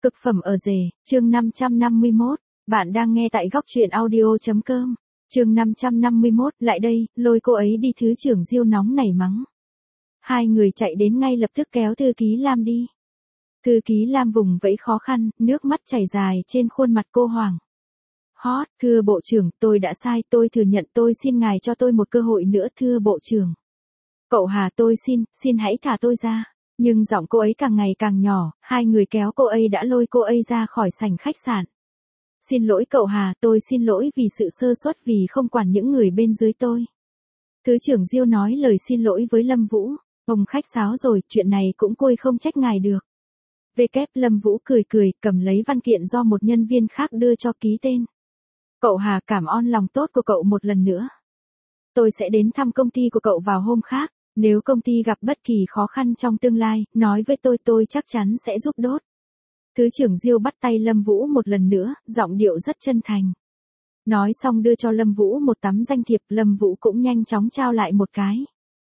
Cực phẩm ở rể, chương 551, bạn đang nghe tại góc truyện audio.com. Chương 551, lại đây, lôi cô ấy đi, thứ trưởng Diêu nóng nảy mắng. Hai người chạy đến ngay lập tức kéo thư ký Lam đi. Thư ký Lam vùng vẫy khó khăn, nước mắt chảy dài trên khuôn mặt cô Hoàng. Hót, thưa bộ trưởng, tôi đã sai, tôi thừa nhận, tôi xin ngài cho tôi một cơ hội nữa, thưa bộ trưởng. Cậu Hà, tôi xin hãy thả tôi ra. Nhưng giọng cô ấy càng ngày càng nhỏ, hai người kéo cô ấy đã lôi cô ấy ra khỏi sảnh khách sạn. Xin lỗi cậu Hà, tôi xin lỗi vì sự sơ suất, vì không quản những người bên dưới tôi. Thứ trưởng Diêu nói lời xin lỗi với Lâm Vũ. Ông khách sáo rồi, chuyện này cũng tôi không trách ngài được. Lâm Vũ cười cười, cầm lấy văn kiện do một nhân viên khác đưa cho ký tên. Cậu Hà, cảm ơn lòng tốt của cậu một lần nữa. Tôi sẽ đến thăm công ty của cậu vào hôm khác. Nếu công ty gặp bất kỳ khó khăn trong tương lai, nói với tôi chắc chắn sẽ giúp đốt. Thứ trưởng Diêu bắt tay Lâm Vũ một lần nữa, giọng điệu rất chân thành. Nói xong đưa cho Lâm Vũ một tấm danh thiệp, Lâm Vũ cũng nhanh chóng trao lại một cái.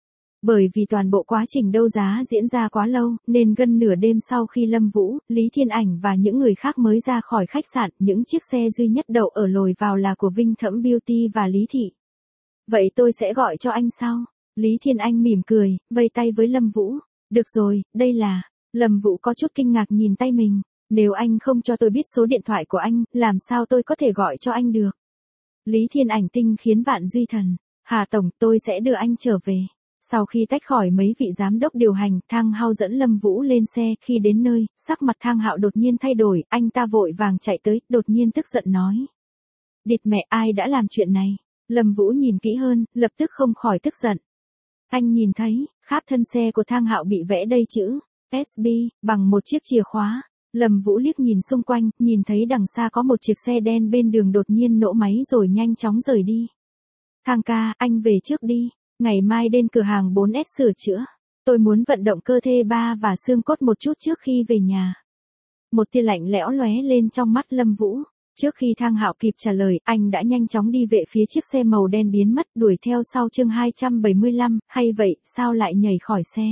Bởi vì toàn bộ quá trình đấu giá diễn ra quá lâu, nên gần nửa đêm sau khi Lâm Vũ, Lý Thiên Ảnh và những người khác mới ra khỏi khách sạn, những chiếc xe duy nhất đậu ở lối vào là của Vinh Thẫm Beauty và Lý Thị. Vậy tôi sẽ gọi cho anh sau. Lý Thiên Anh mỉm cười, vây tay với Lâm Vũ. Được rồi, đây là... Lâm Vũ có chút kinh ngạc nhìn tay mình. Nếu anh không cho tôi biết số điện thoại của anh, làm sao tôi có thể gọi cho anh được? Lý Thiên Ảnh tinh khiến vạn duy thần. Hà Tổng, tôi sẽ đưa anh trở về. Sau khi tách khỏi mấy vị giám đốc điều hành, Thang Hao dẫn Lâm Vũ lên xe. Khi đến nơi, sắc mặt Thang Hạo đột nhiên thay đổi, anh ta vội vàng chạy tới, đột nhiên tức giận nói. Địt mẹ, ai đã làm chuyện này? Lâm Vũ nhìn kỹ hơn, lập tức không khỏi tức giận. Anh nhìn thấy, khắp thân xe của Thang Hạo bị vẽ đầy chữ SB bằng một chiếc chìa khóa. Lâm Vũ liếc nhìn xung quanh, nhìn thấy đằng xa có một chiếc xe đen bên đường, đột nhiên nổ máy rồi nhanh chóng rời đi. Thang ca, anh về trước đi, ngày mai đến cửa hàng 4S sửa chữa. Tôi muốn vận động cơ thể ba và xương cốt một chút trước khi về nhà. Một tia lạnh lẽo lóe lên trong mắt Lâm Vũ. Trước khi Thang Hạo kịp trả lời, anh đã nhanh chóng đi về phía chiếc xe màu đen biến mất, đuổi theo sau. Chương 275, hay vậy, sao lại nhảy khỏi xe?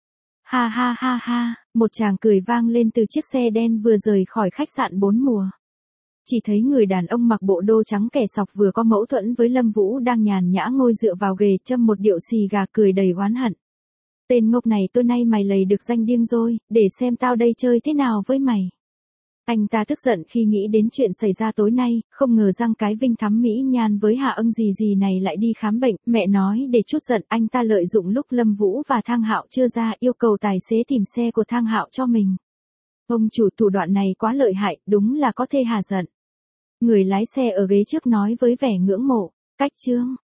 Ha ha ha ha, một tràng cười vang lên từ chiếc xe đen vừa rời khỏi khách sạn 4 mùa. Chỉ thấy người đàn ông mặc bộ đồ trắng kẻ sọc vừa có mâu thuẫn với Lâm Vũ đang nhàn nhã ngồi dựa vào ghế châm một điệu xì gà, cười đầy oán hận. Tên ngốc này, tối nay mày lầy được danh điên rồi, để xem tao đây chơi thế nào với mày. Anh ta tức giận khi nghĩ đến chuyện xảy ra tối nay, không ngờ rằng cái Vinh Thắm mỹ nhan với Hạ Ưng gì này lại đi khám bệnh. Mẹ nói để chút giận, anh ta lợi dụng lúc Lâm Vũ và Thang Hạo chưa ra, yêu cầu tài xế tìm xe của Thang Hạo cho mình. Ông chủ, thủ đoạn này quá lợi hại, đúng là có thể hà giận. Người lái xe ở ghế trước nói với vẻ ngưỡng mộ. Cách chương